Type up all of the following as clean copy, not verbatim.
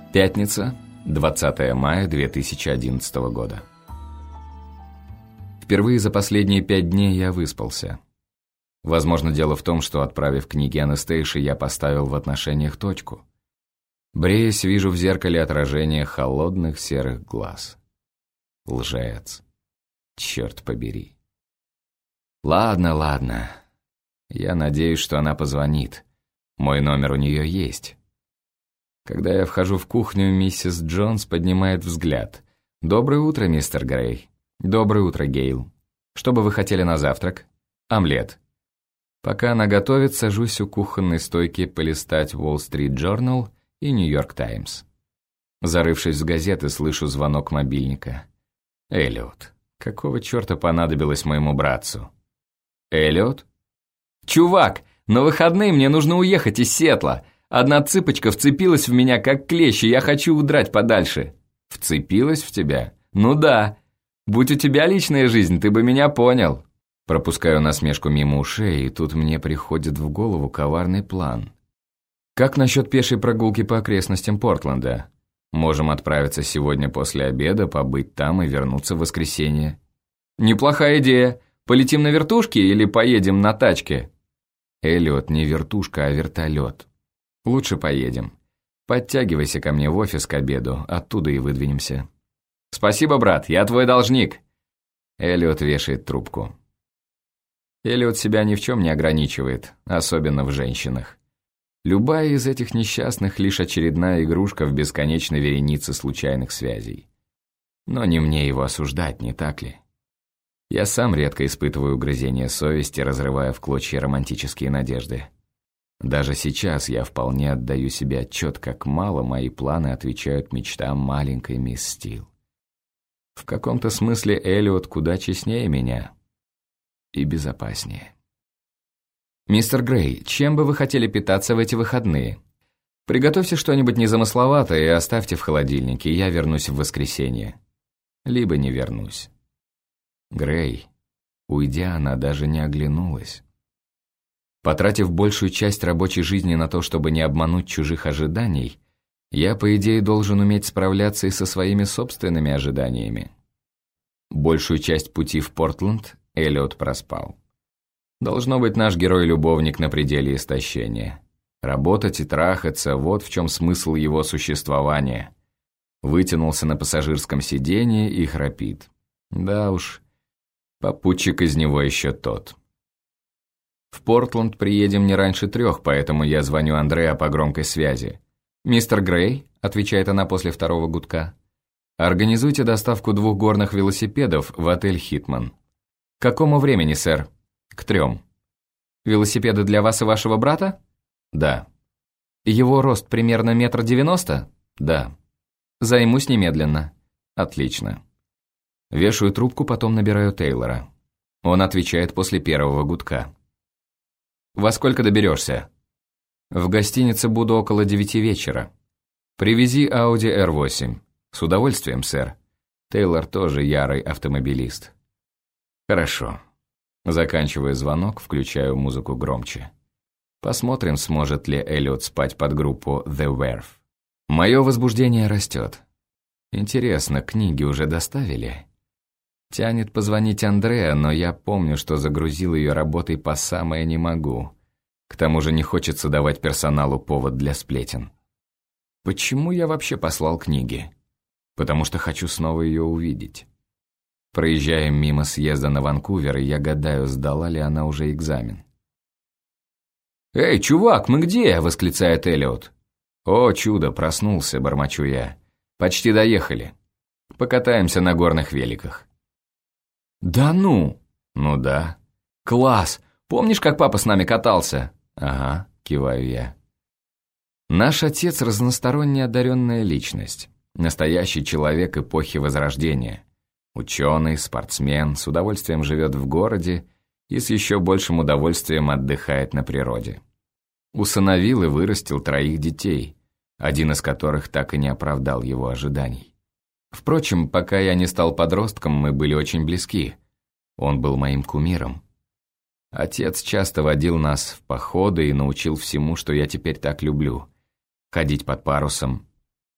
Пятница, 20 мая 2011 года. Впервые за последние 5 дней я выспался. Возможно, дело в том, что, отправив книги Анастейши, я поставил в отношениях точку. Бреясь, вижу в зеркале отражение холодных серых глаз. Лжец. Черт побери. Ладно. Я надеюсь, что она позвонит. Мой номер у нее есть. Когда я вхожу в кухню, миссис Джонс поднимает взгляд. «Доброе утро, мистер Грей». «Доброе утро, Гейл. Что бы вы хотели на завтрак?» «Омлет». Пока она готовит, сажусь у кухонной стойки полистать Wall Street Journal и New York Times. Зарывшись в газеты, слышу звонок мобильника. «Эллиот, какого черта понадобилось моему братцу?» «Эллиот?» «Чувак, на выходные мне нужно уехать из Сиэтла. Одна цыпочка вцепилась в меня как клещ, и я хочу удрать подальше». «Вцепилась в тебя?» «Ну да. Будь у тебя личная жизнь, ты бы меня понял». Пропускаю насмешку мимо ушей, и тут мне приходит в голову коварный план. «Как насчет пешей прогулки по окрестностям Портленда? Можем отправиться сегодня после обеда, побыть там и вернуться в воскресенье». «Неплохая идея. Полетим на вертушке или поедем на тачке?» «Эллиот, не вертушка, а вертолет. Лучше поедем. Подтягивайся ко мне в офис к обеду, оттуда и выдвинемся». «Спасибо, брат, я твой должник». Эллиот вешает трубку. Эллиот себя ни в чем не ограничивает, особенно в женщинах. Любая из этих несчастных лишь очередная игрушка в бесконечной веренице случайных связей. Но не мне его осуждать, не так ли? Я сам редко испытываю угрызения совести, разрывая в клочья романтические надежды. Даже сейчас я вполне отдаю себе отчет, как мало мои планы отвечают мечтам маленькой мисс Стил. В каком-то смысле Эллиот куда честнее меня и безопаснее. «Мистер Грей, чем бы вы хотели питаться в эти выходные? Приготовьте что-нибудь незамысловатое и оставьте в холодильнике, я вернусь в воскресенье. Либо не вернусь». Грей, уйдя, она даже не оглянулась. Потратив большую часть рабочей жизни на то, чтобы не обмануть чужих ожиданий, я, по идее, должен уметь справляться и со своими собственными ожиданиями. Большую часть пути в Портленд Эллиот проспал. Должно быть, наш герой-любовник на пределе истощения. Работать и трахаться – вот в чем смысл его существования. Вытянулся на пассажирском сиденье и храпит. Да уж, попутчик из него еще тот. В Портленд приедем не раньше 3, поэтому я звоню Андреа по громкой связи. «Мистер Грей», – отвечает она после 2-го гудка, – «организуйте доставку 2 горных велосипедов в отель «Хитман». «К какому времени, сэр?» «К 3. «Велосипеды для вас и вашего брата?» «Да». «Его рост примерно 1,90 м?» «Да». «Займусь немедленно». «Отлично». Вешаю трубку, потом набираю Тейлора. Он отвечает после 1-го гудка. «Во сколько доберешься?» «В гостинице буду около 9 вечера. Привези Audi R8. С удовольствием, сэр». Тейлор тоже ярый автомобилист. «Хорошо». Заканчиваю звонок, включаю музыку громче. Посмотрим, сможет ли Эллиот спать под группу The Verve. Мое возбуждение растет. Интересно, книги уже доставили? Тянет позвонить Андреа, но я помню, что загрузил ее работой по самое не могу. К тому же не хочется давать персоналу повод для сплетен. Почему я вообще послал книги? Потому что хочу снова ее увидеть. Проезжаем мимо съезда на Ванкувер, и я гадаю, сдала ли она уже экзамен. «Эй, чувак, мы где?» – восклицает Эллиот. «О, чудо, проснулся», – бормочу я. «Почти доехали. Покатаемся на горных великах». «Да ну?» «Ну да». «Класс! Помнишь, как папа с нами катался?» «Ага», – киваю я. Наш отец – разносторонне одаренная личность. Настоящий человек эпохи Возрождения. Ученый, спортсмен, с удовольствием живет в городе и с еще большим удовольствием отдыхает на природе. Усыновил и вырастил 3 детей, один из которых так и не оправдал его ожиданий. Впрочем, пока я не стал подростком, мы были очень близки. Он был моим кумиром. Отец часто водил нас в походы и научил всему, что я теперь так люблю. Ходить под парусом,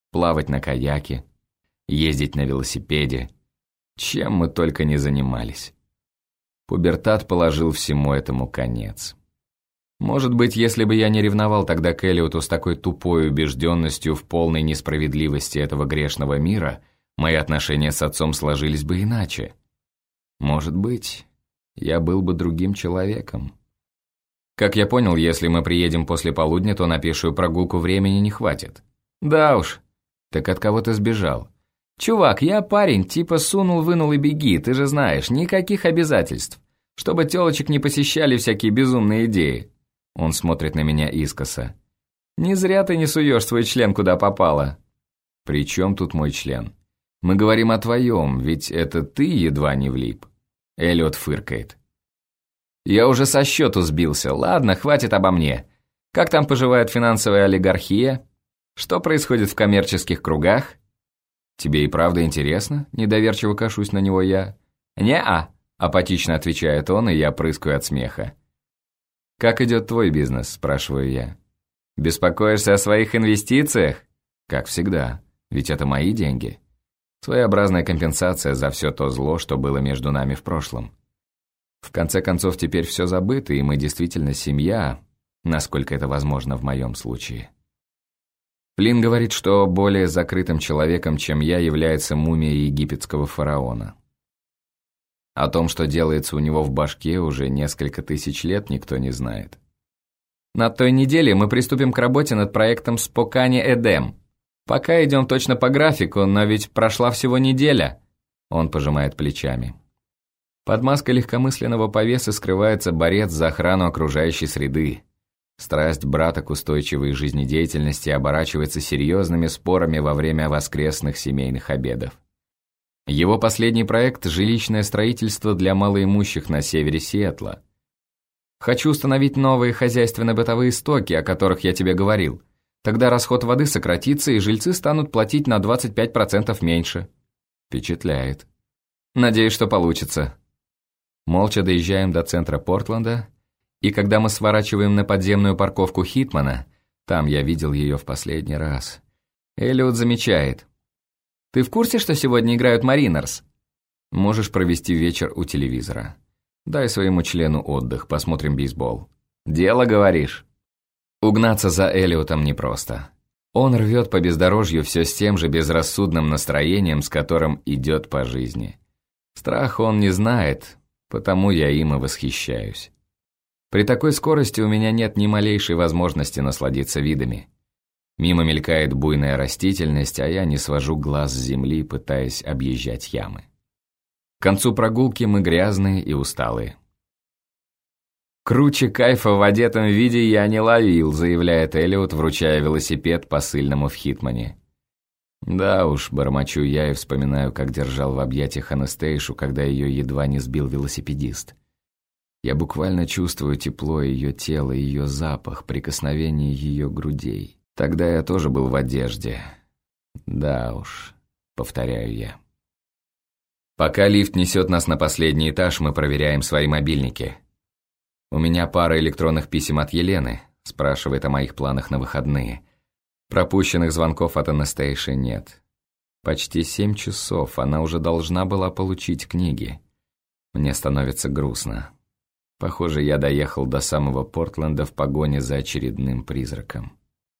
плавать на каяке, ездить на велосипеде. Чем мы только не занимались. Пубертат положил всему этому конец. Может быть, если бы я не ревновал тогда к Эллиоту с такой тупой убежденностью в полной несправедливости этого грешного мира, мои отношения с отцом сложились бы иначе. Может быть, я был бы другим человеком. Как я понял, если мы приедем после полудня, то на пешую прогулку времени не хватит. Да уж. Так от кого ты сбежал? Чувак, я парень, типа сунул-вынул и беги, ты же знаешь, никаких обязательств. Чтобы тёлочек не посещали всякие безумные идеи. Он смотрит на меня искоса. Не зря ты не суешь свой член куда попало. При чем тут мой член? Мы говорим о твоем, ведь это ты едва не влип. Эллиот фыркает. Я уже со счету сбился, ладно, хватит обо мне. Как там поживает финансовая олигархия? Что происходит в коммерческих кругах? Тебе и правда интересно? Недоверчиво кашусь на него я. Не-а, апатично отвечает он, и я прыскаю от смеха. «Как идет твой бизнес?» – спрашиваю я. «Беспокоишься о своих инвестициях?» «Как всегда, ведь это мои деньги. Своеобразная компенсация за все то зло, что было между нами в прошлом. В конце концов, теперь все забыто, и мы действительно семья, насколько это возможно в моем случае». Флинн говорит, что более закрытым человеком, чем я, является мумия египетского фараона. О том, что делается у него в башке, уже несколько тысяч лет никто не знает. На той неделе мы приступим к работе над проектом Спокане Эдем. Пока идем точно по графику, но ведь прошла всего неделя. Он пожимает плечами. Под маской легкомысленного повесы скрывается борец за охрану окружающей среды. Страсть брата к устойчивой жизнедеятельности оборачивается серьезными спорами во время воскресных семейных обедов. Его последний проект – жилищное строительство для малоимущих на севере Сиэтла. Хочу установить новые хозяйственно-бытовые стоки, о которых я тебе говорил. Тогда расход воды сократится, и жильцы станут платить на 25% меньше. Впечатляет. Надеюсь, что получится. Молча доезжаем до центра Портленда, и когда мы сворачиваем на подземную парковку Хитмана, там я видел ее в последний раз, Эллиот замечает. «Ты в курсе, что сегодня играют Маринерс?» «Можешь провести вечер у телевизора. Дай своему члену отдых, посмотрим бейсбол». «Дело, говоришь?» Угнаться за Эллиотом непросто. Он рвет по бездорожью все с тем же безрассудным настроением, с которым идет по жизни. Страха он не знает, потому я им и восхищаюсь. При такой скорости у меня нет ни малейшей возможности насладиться видами. Мимо мелькает буйная растительность, а я не свожу глаз с земли, пытаясь объезжать ямы. К концу прогулки мы грязные и усталые. «Круче кайфа в одетом виде я не ловил», заявляет Эллиот, вручая велосипед посыльному в Хитмане. Да уж, бормочу я и вспоминаю, как держал в объятиях Анастейшу, когда ее едва не сбил велосипедист. Я буквально чувствую тепло ее тела, ее запах, прикосновение ее грудей. Тогда я тоже был в одежде. Да уж, повторяю я. Пока лифт несет нас на последний этаж, мы проверяем свои мобильники. У меня пара электронных писем от Елены, спрашивает о моих планах на выходные. Пропущенных звонков от Анастейши нет. Почти 7 часов, она уже должна была получить книги. Мне становится грустно. Похоже, я доехал до самого Портленда в погоне за очередным призраком.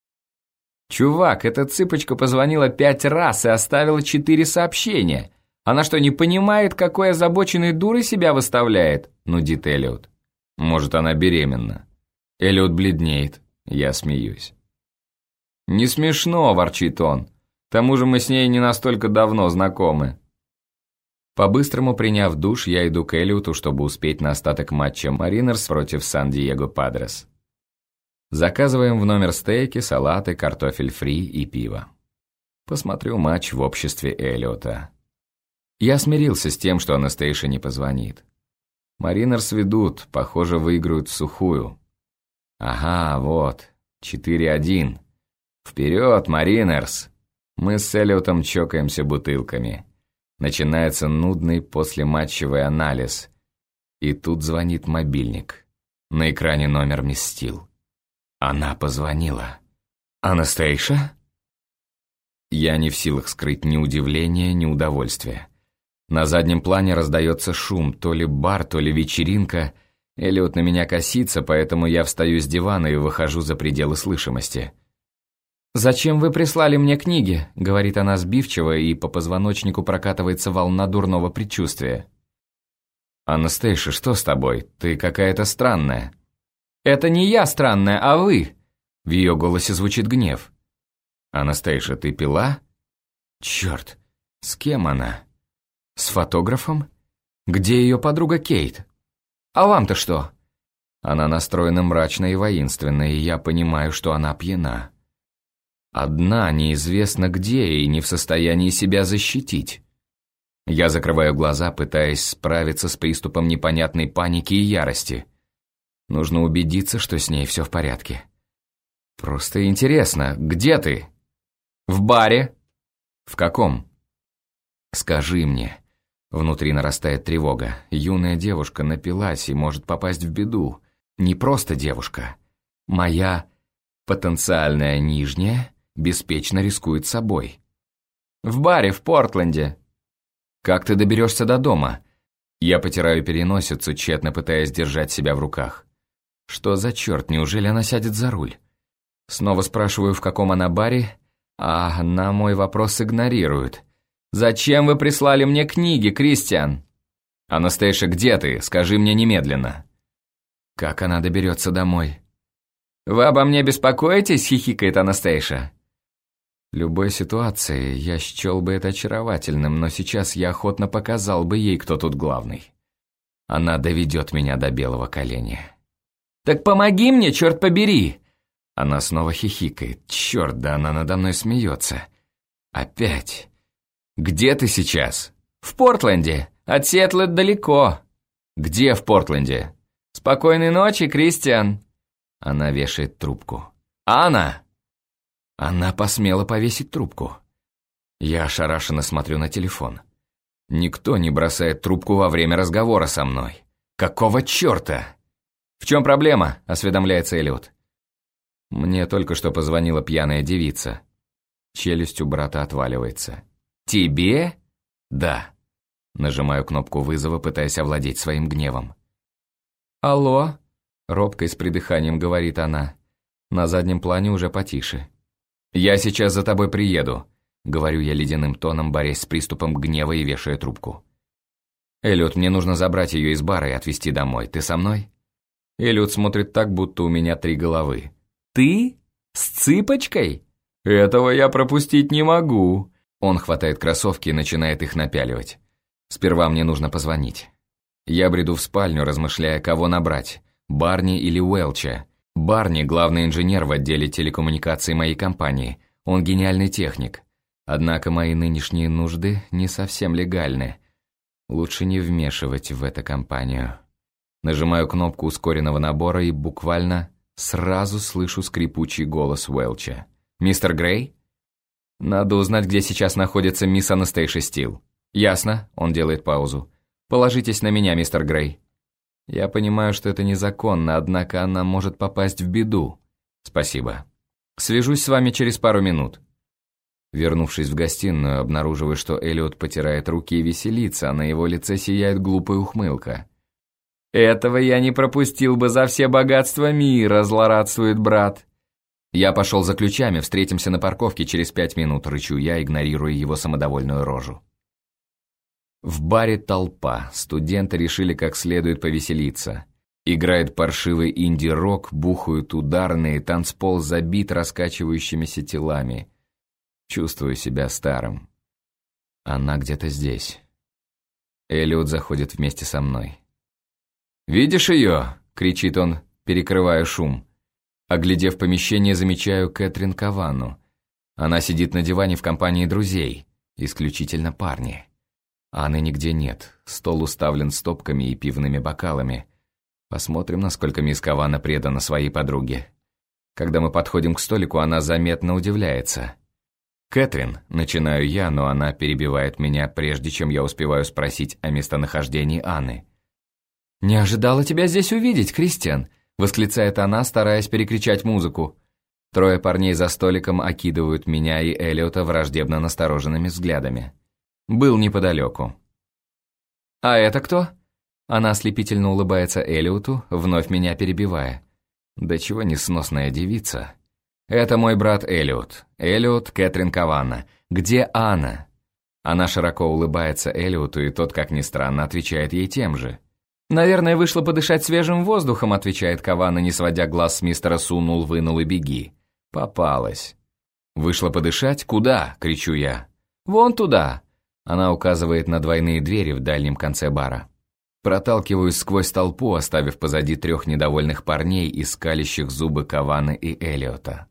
«Чувак, эта цыпочка позвонила 5 раз и оставила 4 сообщения. Она что, не понимает, какой озабоченной дурой себя выставляет?» — нудит Эллиот. «Может, она беременна?» Эллиот бледнеет. Я смеюсь. «Не смешно», — ворчит он. «К тому же мы с ней не настолько давно знакомы». По-быстрому приняв душ, я иду к Эллиоту, чтобы успеть на остаток матча Маринерс против Сан-Диего Падрес. Заказываем в номер стейки, салаты, картофель фри и пиво. Посмотрю матч в обществе Эллиота. Я смирился с тем, что Анастейша не позвонит. Маринерс ведут, похоже, выиграют в сухую. Ага, вот, 4-1. Вперед, Маринерс! Мы с Эллиотом чокаемся бутылками. Начинается нудный послематчевый анализ. И тут звонит мобильник. На экране номер мисс Стил. Она позвонила. «Анастейша?» Я не в силах скрыть ни удивления, ни удовольствия. На заднем плане раздается шум, то ли бар, то ли вечеринка. Эллиот на меня косится, поэтому я встаю с дивана и выхожу за пределы слышимости. «Зачем вы прислали мне книги?» — говорит она сбивчиво, и по позвоночнику прокатывается волна дурного предчувствия. «Анастейша, что с тобой? Ты какая-то странная». «Это не я странная, а вы!» В ее голосе звучит гнев. «Анастейша, ты пила?» «Черт, с кем она? С фотографом? Где ее подруга Кейт? «А вам-то что?» Она настроена мрачно и воинственно, и я понимаю, что она пьяна. Одна, неизвестно где, и не в состоянии себя защитить. Я закрываю глаза, пытаясь справиться с приступом непонятной паники и ярости. Нужно убедиться, что с ней все в порядке. Просто интересно, где ты? «В баре». «В каком?» «Скажи мне». Внутри нарастает тревога. Юная девушка напилась и может попасть в беду. Не просто девушка. Моя потенциальная нижняя беспечно рискует собой. «В баре в Портленде». «Как ты доберешься до дома?» Я потираю переносицу, тщетно пытаясь держать себя в руках. Что за черт, неужели она сядет за руль? Снова спрашиваю, в каком она баре, а она мой вопрос игнорирует. «Зачем вы прислали мне книги, Кристиан?» «Анастейша, где ты? Скажи мне немедленно». Как она доберется домой? «Вы обо мне беспокоитесь?» — хихикает Анастейша. В любой ситуации я счел бы это очаровательным, но сейчас я охотно показал бы ей, кто тут главный. Она доведет меня до белого коленя. «Так помоги мне, черт побери!» Она снова хихикает. Черт, да она надо мной смеется. Опять. «Где ты сейчас?» «В Портленде. От Сиэтла далеко». «Где в Портленде?» «Спокойной ночи, Кристиан». Она вешает трубку. «Анна!» Она посмела повесить трубку. Я ошарашенно смотрю на телефон. Никто не бросает трубку во время разговора со мной. Какого черта? «В чем проблема?» – осведомляется Эллиот. Мне только что позвонила пьяная девица. Челюсть у брата отваливается. «Тебе?» «Да». Нажимаю кнопку вызова, пытаясь овладеть своим гневом. «Алло?» – робко и с придыханием говорит она. На заднем плане уже потише. «Я сейчас за тобой приеду», — говорю я ледяным тоном, борясь с приступом гнева и вешая трубку. «Эллиот, мне нужно забрать ее из бара и отвезти домой. Ты со мной?» Эллиот смотрит так, будто у меня 3 головы. «Ты? С цыпочкой? Этого я пропустить не могу». Он хватает кроссовки и начинает их напяливать. «Сперва мне нужно позвонить». Я бреду в спальню, размышляя, кого набрать, Барни или Уэлча. Барни – главный инженер в отделе телекоммуникаций моей компании. Он гениальный техник. Однако мои нынешние нужды не совсем легальны. Лучше не вмешивать в эту компанию. Нажимаю кнопку ускоренного набора и буквально сразу слышу скрипучий голос Уэлча. «Мистер Грей?» «Надо узнать, где сейчас находится мисс Анастейша Стил». «Ясно», – он делает паузу. «Положитесь на меня, мистер Грей». Я понимаю, что это незаконно, однако она может попасть в беду. Спасибо. Свяжусь с вами через пару минут. Вернувшись в гостиную, обнаруживаю, что Эллиот потирает руки и веселится, а на его лице сияет глупая ухмылка. «Этого я не пропустил бы за все богатства мира», – злорадствует брат. «Я пошел за ключами, встретимся на парковке через 5 минут», – рычу я, игнорируя его самодовольную рожу. В баре толпа, студенты решили как следует повеселиться. Играет паршивый инди-рок, бухают ударные, танцпол забит раскачивающимися телами. Чувствую себя старым. Она где-то здесь. Эллиот заходит вместе со мной. «Видишь ее?» — кричит он, перекрывая шум. Оглядев помещение, замечаю Кэтрин Кавану. Она сидит на диване в компании друзей, исключительно парни. Анны нигде нет, стол уставлен стопками и пивными бокалами. Посмотрим, насколько мисс Кавана предана своей подруге. Когда мы подходим к столику, она заметно удивляется. «Кэтрин», — начинаю я, но она перебивает меня, прежде чем я успеваю спросить о местонахождении Анны. «Не ожидала тебя здесь увидеть, Кристиан», — восклицает она, стараясь перекричать музыку. Трое парней за столиком окидывают меня и Эллиота враждебно настороженными взглядами. Был неподалеку. «А это кто?» Она ослепительно улыбается Эллиоту, вновь меня перебивая. «Да чего несносная девица?» «Это мой брат Эллиот. Эллиот Кэтрин Каванна. Где Анна?» Она широко улыбается Эллиоту, и тот, как ни странно, отвечает ей тем же. «Наверное, вышла подышать свежим воздухом», отвечает Каванна, не сводя глаз с мистера «Сунул, вынул и беги». Попалась. «Вышла подышать? Куда?» — кричу я. «Вон туда». Она указывает на двойные двери в дальнем конце бара. Проталкиваюсь сквозь толпу, оставив позади трех недовольных парней, искалящих зубы Каванны и Эллиота.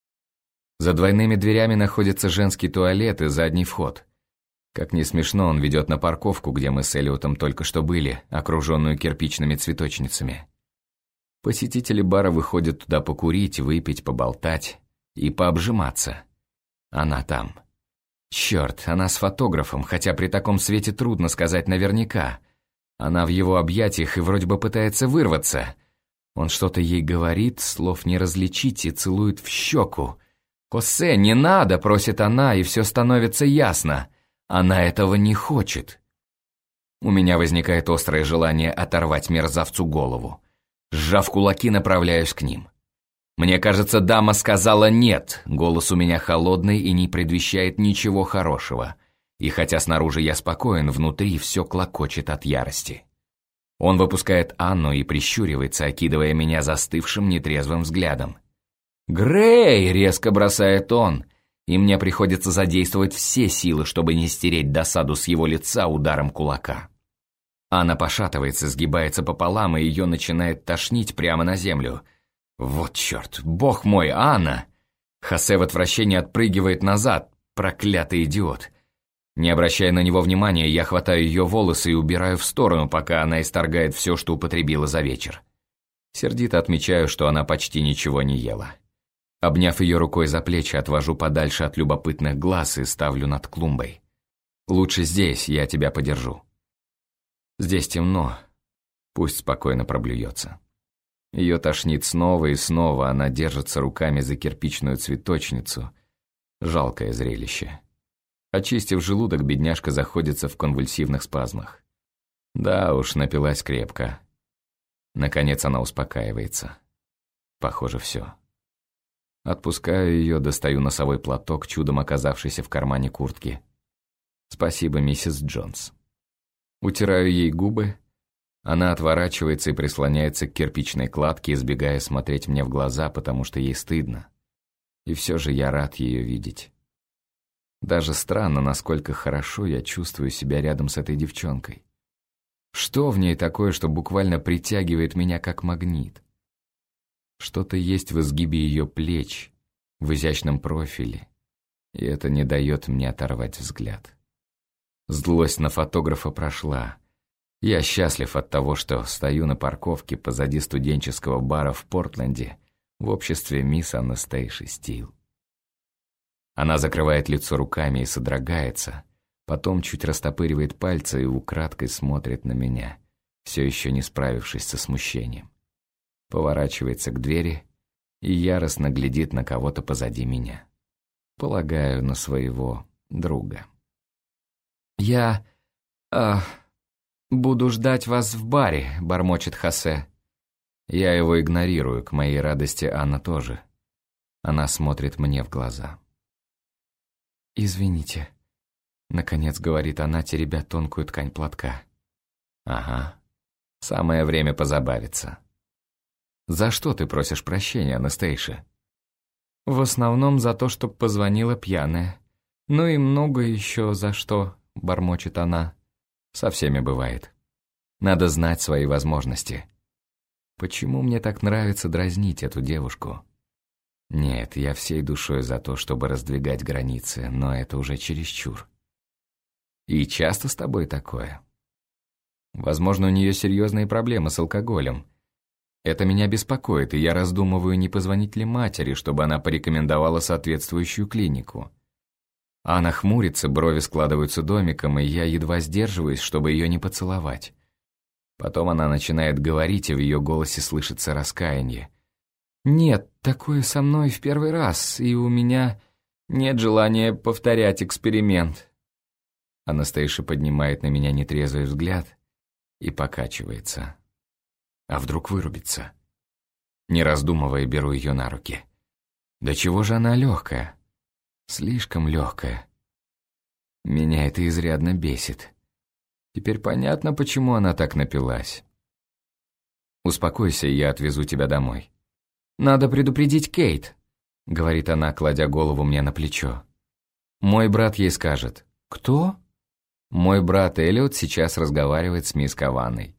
За двойными дверями находится женский туалет и задний вход. Как ни смешно, он ведет на парковку, где мы с Эллиотом только что были, окруженную кирпичными цветочницами. Посетители бара выходят туда покурить, выпить, поболтать и пообжиматься. Она там. Черт, она с фотографом, хотя при таком свете трудно сказать наверняка. Она в его объятиях и вроде бы пытается вырваться. Он что-то ей говорит, слов не различить, и целует в щеку. «Хосе, не надо!» — просит она, и все становится ясно. Она этого не хочет. У меня возникает острое желание оторвать мерзавцу голову. Сжав кулаки, направляюсь к ним. Мне кажется, дама сказала «нет». Голос у меня холодный и не предвещает ничего хорошего. И хотя снаружи я спокоен, внутри все клокочет от ярости. Он выпускает Анну и прищуривается, окидывая меня застывшим нетрезвым взглядом. «Грей!» — резко бросает он, и мне приходится задействовать все силы, чтобы не стереть досаду с его лица ударом кулака. Анна пошатывается, сгибается пополам, и ее начинает тошнить прямо на землю. Вот черт, бог мой, Анна! Хосе в отвращении отпрыгивает назад, проклятый идиот. Не обращая на него внимания, я хватаю ее волосы и убираю в сторону, пока она исторгает все, что употребила за вечер. Сердито отмечаю, что она почти ничего не ела. Обняв ее рукой за плечи, отвожу подальше от любопытных глаз и ставлю над клумбой. «Лучше здесь, я тебя подержу». Здесь темно, пусть спокойно проблюется. Ее тошнит снова и снова, она держится руками за кирпичную цветочницу. Жалкое зрелище. Очистив желудок, бедняжка заходится в конвульсивных спазмах. Да уж, напилась крепко. Наконец она успокаивается. Похоже, все. Отпускаю ее, достаю носовой платок, чудом оказавшийся в кармане куртки. Спасибо, миссис Джонс. Утираю ей губы. Она отворачивается и прислоняется к кирпичной кладке, избегая смотреть мне в глаза, потому что ей стыдно. И все же я рад ее видеть. Даже странно, насколько хорошо я чувствую себя рядом с этой девчонкой. Что в ней такое, что буквально притягивает меня как магнит? Что-то есть в изгибе ее плеч, в изящном профиле, и это не дает мне оторвать взгляд. Злость на фотографа прошла. Я счастлив от того, что стою на парковке позади студенческого бара в Портленде в обществе мисс Анастейши Стил. Она закрывает лицо руками и содрогается, потом чуть растопыривает пальцы и украдкой смотрит на меня, все еще не справившись со смущением. Поворачивается к двери и яростно глядит на кого-то позади меня. Полагаю, на своего друга. «Я... буду ждать вас в баре», — бормочет Хосе. Я его игнорирую, к моей радости Анна тоже. Она смотрит мне в глаза. «Извините», — наконец говорит она, теребя тонкую ткань платка. «Ага, самое время позабавиться». «За что ты просишь прощения, Анастейша?» «В основном за то, что позвонила пьяная. Ну и много еще за что», — бормочет она. «Со всеми бывает. Надо знать свои возможности. Почему мне так нравится дразнить эту девушку? Нет, я всей душой за то, чтобы раздвигать границы, но это уже чересчур. И часто с тобой такое? Возможно, у нее серьезные проблемы с алкоголем. Это меня беспокоит, и я раздумываю, не позвонить ли матери, чтобы она порекомендовала соответствующую клинику. Она хмурится, брови складываются домиком, и я едва сдерживаюсь, чтобы ее не поцеловать. Потом она начинает говорить, и в ее голосе слышится раскаяние. «Нет, такое со мной в первый раз, и у меня нет желания повторять эксперимент». Анастейша поднимает на меня нетрезвый взгляд и покачивается. А вдруг вырубится? Не раздумывая, беру ее на руки. Да чего же она легкая? Слишком легкая. Меня это изрядно бесит. Теперь понятно, почему она так напилась. «Успокойся, я отвезу тебя домой». «Надо предупредить Кейт», — говорит она, кладя голову мне на плечо. «Мой брат ей скажет». «Кто?» «Мой брат Эллиот сейчас разговаривает с мисс Каванной».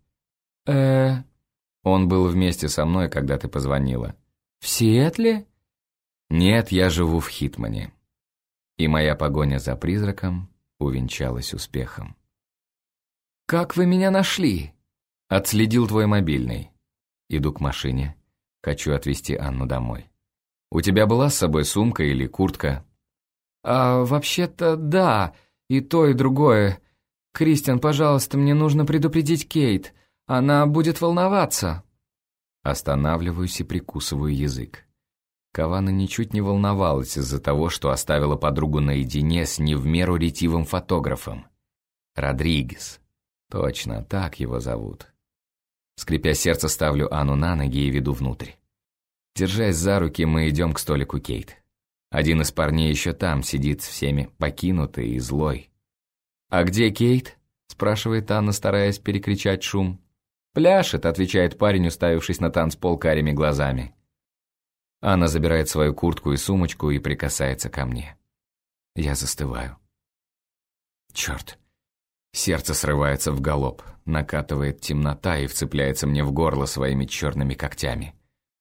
Он был вместе со мной, когда ты позвонила». «В Сиэтле?» «Нет, я живу в Хитмане». И моя погоня за призраком увенчалась успехом. «Как вы меня нашли?» «Отследил твой мобильный. Иду к машине. Хочу отвезти Анну домой. У тебя была с собой сумка или куртка?» «Вообще-то да, и то, и другое. Кристиан, пожалуйста, мне нужно предупредить Кейт. Она будет волноваться». Останавливаюсь и прикусываю язык. Кавана ничуть не волновалась из-за того, что оставила подругу наедине с не в меру ретивым фотографом. Родригес. Точно, так его зовут. Скрипя сердце, ставлю Анну на ноги и веду внутрь. Держась за руки, мы идем к столику Кейт. Один из парней еще там, сидит всеми покинутый и злой. «А где Кейт?» – спрашивает Анна, стараясь перекричать шум. «Пляшет», – отвечает парень, уставившись на танцпол карими глазами. Анна забирает свою куртку и сумочку и прикасается ко мне. Я застываю. Черт. Сердце срывается в галоп, накатывает темнота и вцепляется мне в горло своими черными когтями.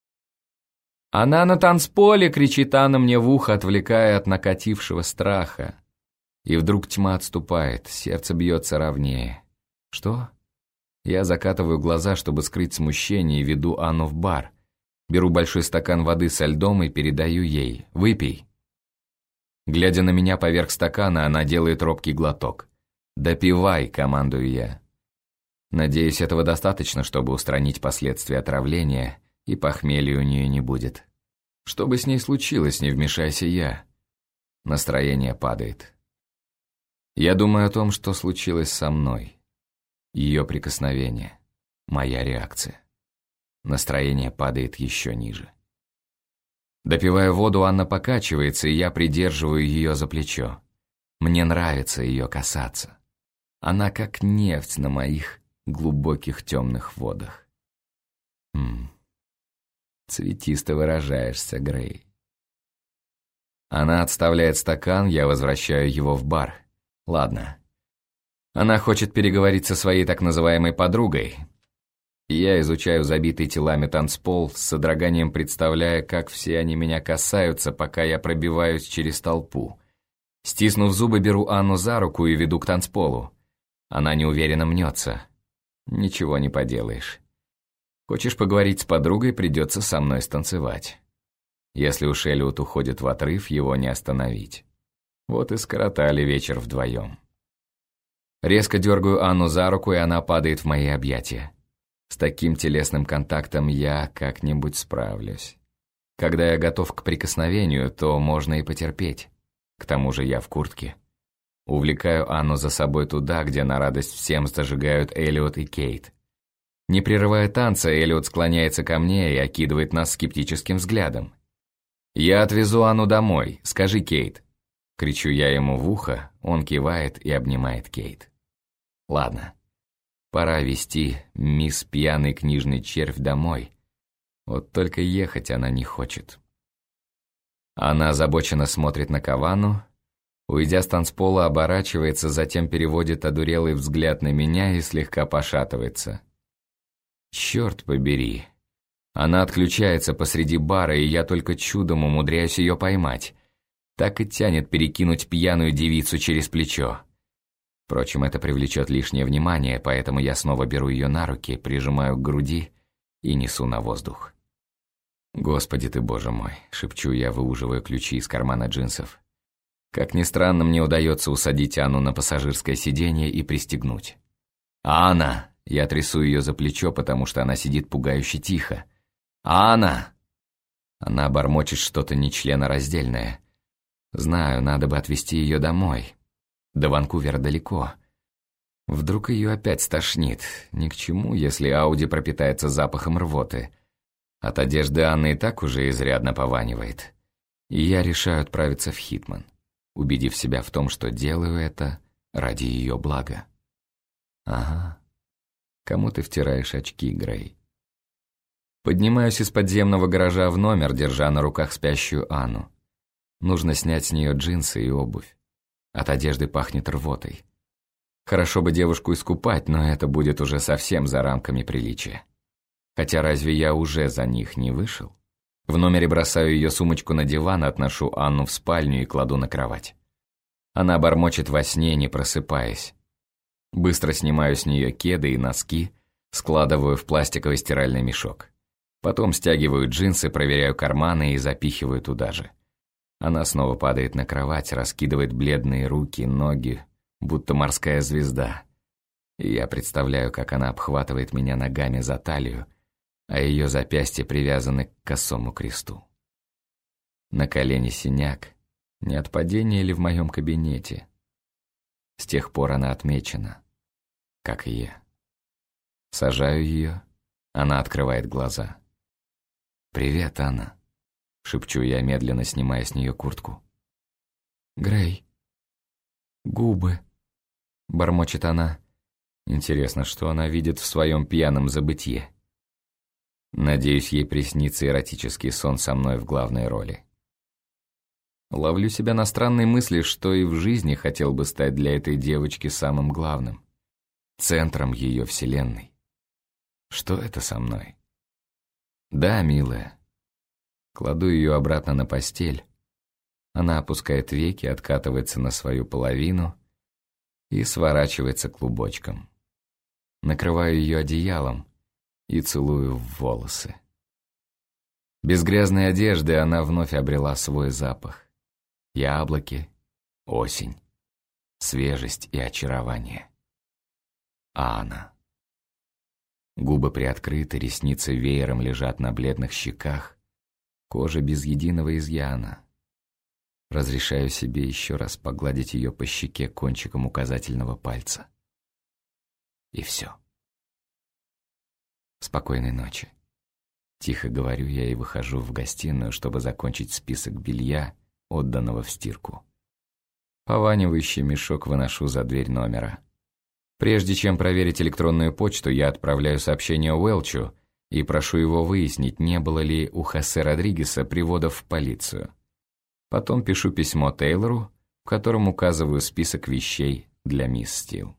«Она на танцполе!» — кричит Анна мне в ухо, отвлекая от накатившего страха. И вдруг тьма отступает, сердце бьется ровнее. «Что?» Я закатываю глаза, чтобы скрыть смущение, и веду Анну в бар. Беру большой стакан воды со льдом и передаю ей. «Выпей». Глядя на меня поверх стакана, она делает робкий глоток. «Допивай», — командую я. Надеюсь, этого достаточно, чтобы устранить последствия отравления, и похмелья у нее не будет. Что бы с ней случилось, не вмешайся я. Настроение падает. Я думаю о том, что случилось со мной. Ее прикосновение, моя реакция. Настроение падает еще ниже. Допивая воду, Анна покачивается, и я придерживаю ее за плечо. Мне нравится ее касаться. Она как нефть на моих глубоких темных водах. Цветисто выражаешься, Грей. Она отставляет стакан, я возвращаю его в бар. Ладно. Она хочет переговорить со своей так называемой подругой. Я изучаю забитый телами танцпол, с содроганием представляя, как все они меня касаются, пока я пробиваюсь через толпу. Стиснув зубы, беру Анну за руку и веду к танцполу. Она неуверенно мнется. Ничего не поделаешь. Хочешь поговорить с подругой, придется со мной станцевать. Если уж Эллиот уходит в отрыв, его не остановить. Вот и скоротали вечер вдвоем. Резко дергаю Анну за руку, и она падает в мои объятия. С таким телесным контактом я как-нибудь справлюсь. Когда я готов к прикосновению, то можно и потерпеть. К тому же я в куртке. Увлекаю Анну за собой туда, где на радость всем зажигают Эллиот и Кейт. Не прерывая танца, Эллиот склоняется ко мне и окидывает нас скептическим взглядом. «Я отвезу Анну домой, скажи, Кейт». Кричу я ему в ухо, он кивает и обнимает Кейт. Ладно, пора везти мисс Пьяный Книжный Червь домой. Вот только ехать она не хочет. Она озабоченно смотрит на Кавану, уйдя с танцпола, оборачивается, затем переводит одурелый взгляд на меня и слегка пошатывается. Черт побери. Она отключается посреди бара, и я только чудом умудряюсь ее поймать. Так и тянет перекинуть пьяную девицу через плечо. Впрочем, это привлечет лишнее внимание, поэтому я снова беру ее на руки, прижимаю к груди и несу на воздух. «Господи ты, боже мой!» — шепчу я, выуживая ключи из кармана джинсов. Как ни странно, мне удается усадить Анну на пассажирское сиденье и пристегнуть. «Анна!» — я трясу ее за плечо, потому что она сидит пугающе тихо. «Анна!» Она бормочет что-то нечленораздельное. Знаю, надо бы отвезти ее домой. До Ванкувера далеко. Вдруг ее опять стошнит. Ни к чему, если Ауди пропитается запахом рвоты. От одежды Анны и так уже изрядно пованивает. И я решаю отправиться в Хитман, убедив себя в том, что делаю это ради ее блага. Ага. Кому ты втираешь очки, Грей? Поднимаюсь из подземного гаража в номер, держа на руках спящую Анну. Нужно снять с нее джинсы и обувь. От одежды пахнет рвотой. Хорошо бы девушку искупать, но это будет уже совсем за рамками приличия. Хотя разве я уже за них не вышел? В номере бросаю ее сумочку на диван, отношу Анну в спальню и кладу на кровать. Она бормочет во сне, не просыпаясь. Быстро снимаю с нее кеды и носки, складываю в пластиковый стиральный мешок. Потом стягиваю джинсы, проверяю карманы и запихиваю туда же. Она снова падает на кровать, раскидывает бледные руки, ноги, будто морская звезда. И я представляю, как она обхватывает меня ногами за талию, а ее запястья привязаны к косому кресту. На колене синяк, не от падения ли в моем кабинете. С тех пор она отмечена, как и я. Сажаю ее, она открывает глаза. «Привет, Анна», — шепчу я, медленно снимая с нее куртку. «Грей, губы», — бормочет она. Интересно, что она видит в своем пьяном забытье. Надеюсь, ей приснится эротический сон со мной в главной роли. Ловлю себя на странные мысли, что и в жизни хотел бы стать для этой девочки самым главным, центром ее вселенной. Что это со мной? Да, милая. Кладу ее обратно на постель. Она опускает веки, откатывается на свою половину и сворачивается клубочком. Накрываю ее одеялом и целую в волосы. Без грязной одежды она вновь обрела свой запах. Яблоки, осень, свежесть и очарование. Анна. Губы приоткрыты, ресницы веером лежат на бледных щеках, кожа без единого изъяна. Разрешаю себе еще раз погладить ее по щеке кончиком указательного пальца. И все. Спокойной ночи. Тихо говорю я и выхожу в гостиную, чтобы закончить список белья, отданного в стирку. Пованивающий мешок выношу за дверь номера. Прежде чем проверить электронную почту, я отправляю сообщение Уэлчу и прошу его выяснить, не было ли у Хосе Родригеса приводов в полицию. Потом пишу письмо Тейлору, в котором указываю список вещей для мисс Стил.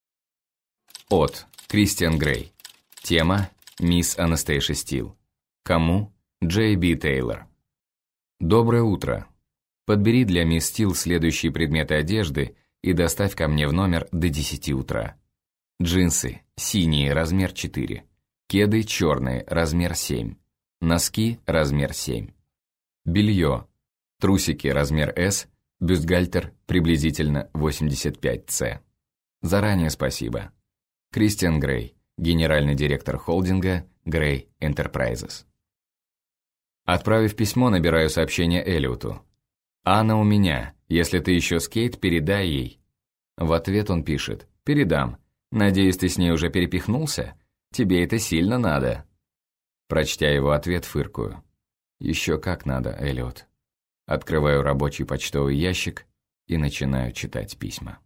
От Кристиан Грей. Тема «Мисс Анастейша Стил». Кому? Джей Би Тейлор. Доброе утро. Подбери для мисс Стил следующие предметы одежды и доставь ко мне в номер до 10 утра. Джинсы синие, размер 4. Кеды черные, размер 7. Носки, размер 7. Белье. Трусики, размер S. Бюстгальтер, приблизительно 85C. Заранее спасибо. Кристиан Грей, генеральный директор холдинга Грей Enterprises. Отправив письмо, набираю сообщение Эллиоту. «Анна у меня. Если ты еще с Кейт, передай ей». В ответ он пишет: «Передам. Надеюсь, ты с ней уже перепихнулся? Тебе это сильно надо». Прочтя его ответ, фыркую. «Еще как надо, Эллиот». Открываю рабочий почтовый ящик и начинаю читать письма.